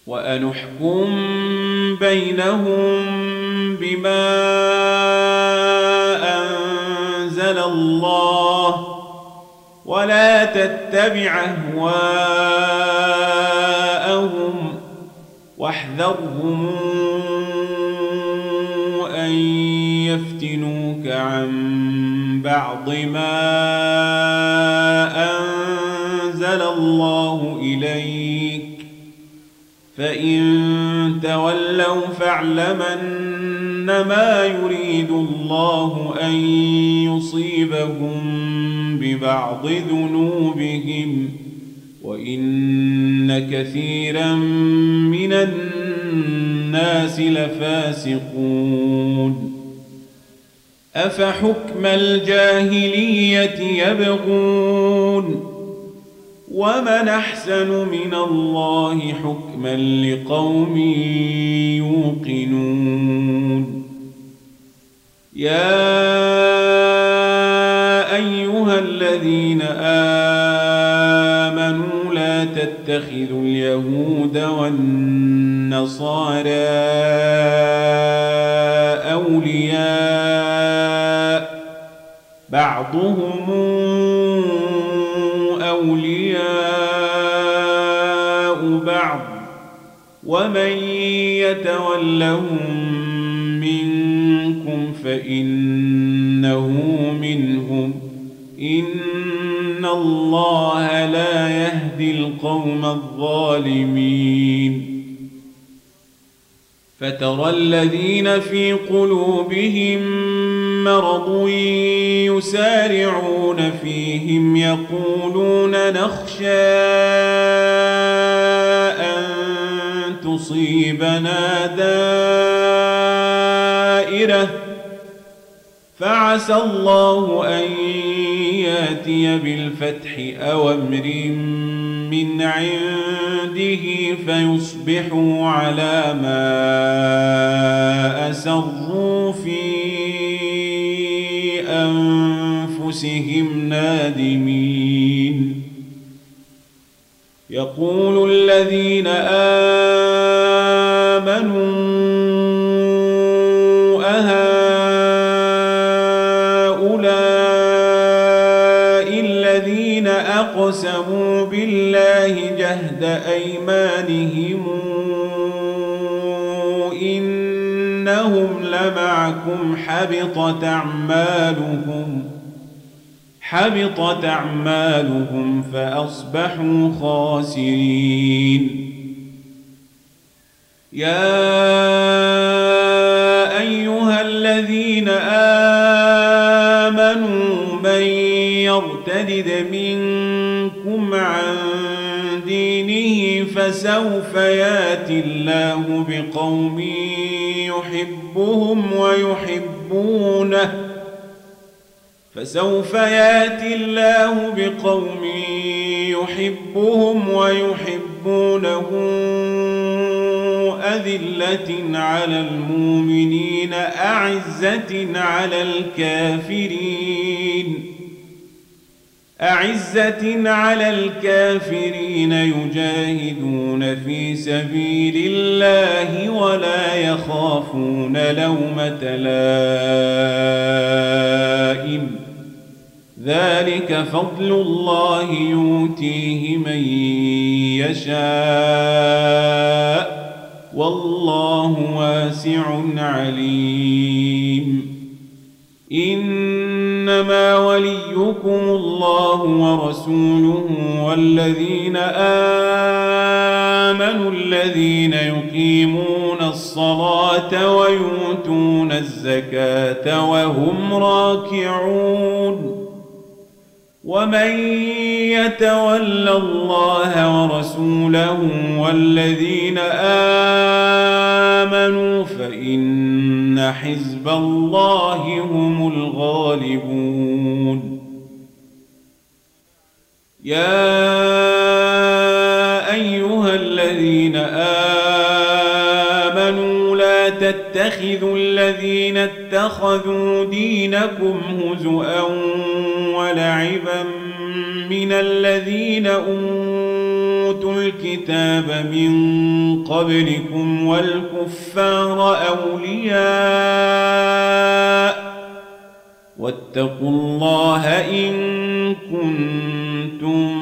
وأن احكم بينهم بما أنزل الله ولا تتبع أهواءهم واحذرهم أن يفتنوك عن بعض ما أنزل الله إليك فإن تولوا فاعلم أنما يريد الله أن يصيبهم ببعض ذنوبهم وإن كثيرا من الناس لفاسقون أفحكم الجاهلية يبغون ومن أحسن من الله حكما لقوم يوقنون يا أيها الذين آمنوا لا تتخذوا اليهود والنصارى أولياء بعضهم أولياء بعض ومن يتولهم منكم فإنه منهم إن الله لا يهدي القوم الظالمين فترى الذين في قلوبهم مرض يسارعون فيهم يقولون نخشى أن تصيبنا دائرة فعسى الله أن ياتي بالفتح أو أمر من عنده فيصبحوا على ما أسروا في أنفسهم نادمين يقول الذين آمنوا أهؤلاء الذين أقسموا بالله جهد أيمانهم إنهم لمعكم حبطت أعمالهم فأصبحوا خاسرين يا أيها الذين آمنوا من يرتد منكم عن دينه فسوف يأتي الله بقوم يحبهم ويحبونه أذلة على المؤمنين أعزة على الكافرين يجاهدون في سبيل الله ولا يخافون لومة لائم ذلك فضل الله يؤتيه من يشاء والله واسع عليم إنما وليكم الله ورسوله والذين آمنوا الذين يقيمون الصلاة ويؤتون الزكاة وهم راكعون ومن يتول الله ورسوله والذين آمنوا فإن حزب الله هم الغالبون يا أيها الذين آمنوا لا تتخذوا الذين اتخذوا دينكم هزؤا ولعبا من الذين أوتوا الكتاب من قبلكم والكفار أولياء واتقوا الله إن كنتم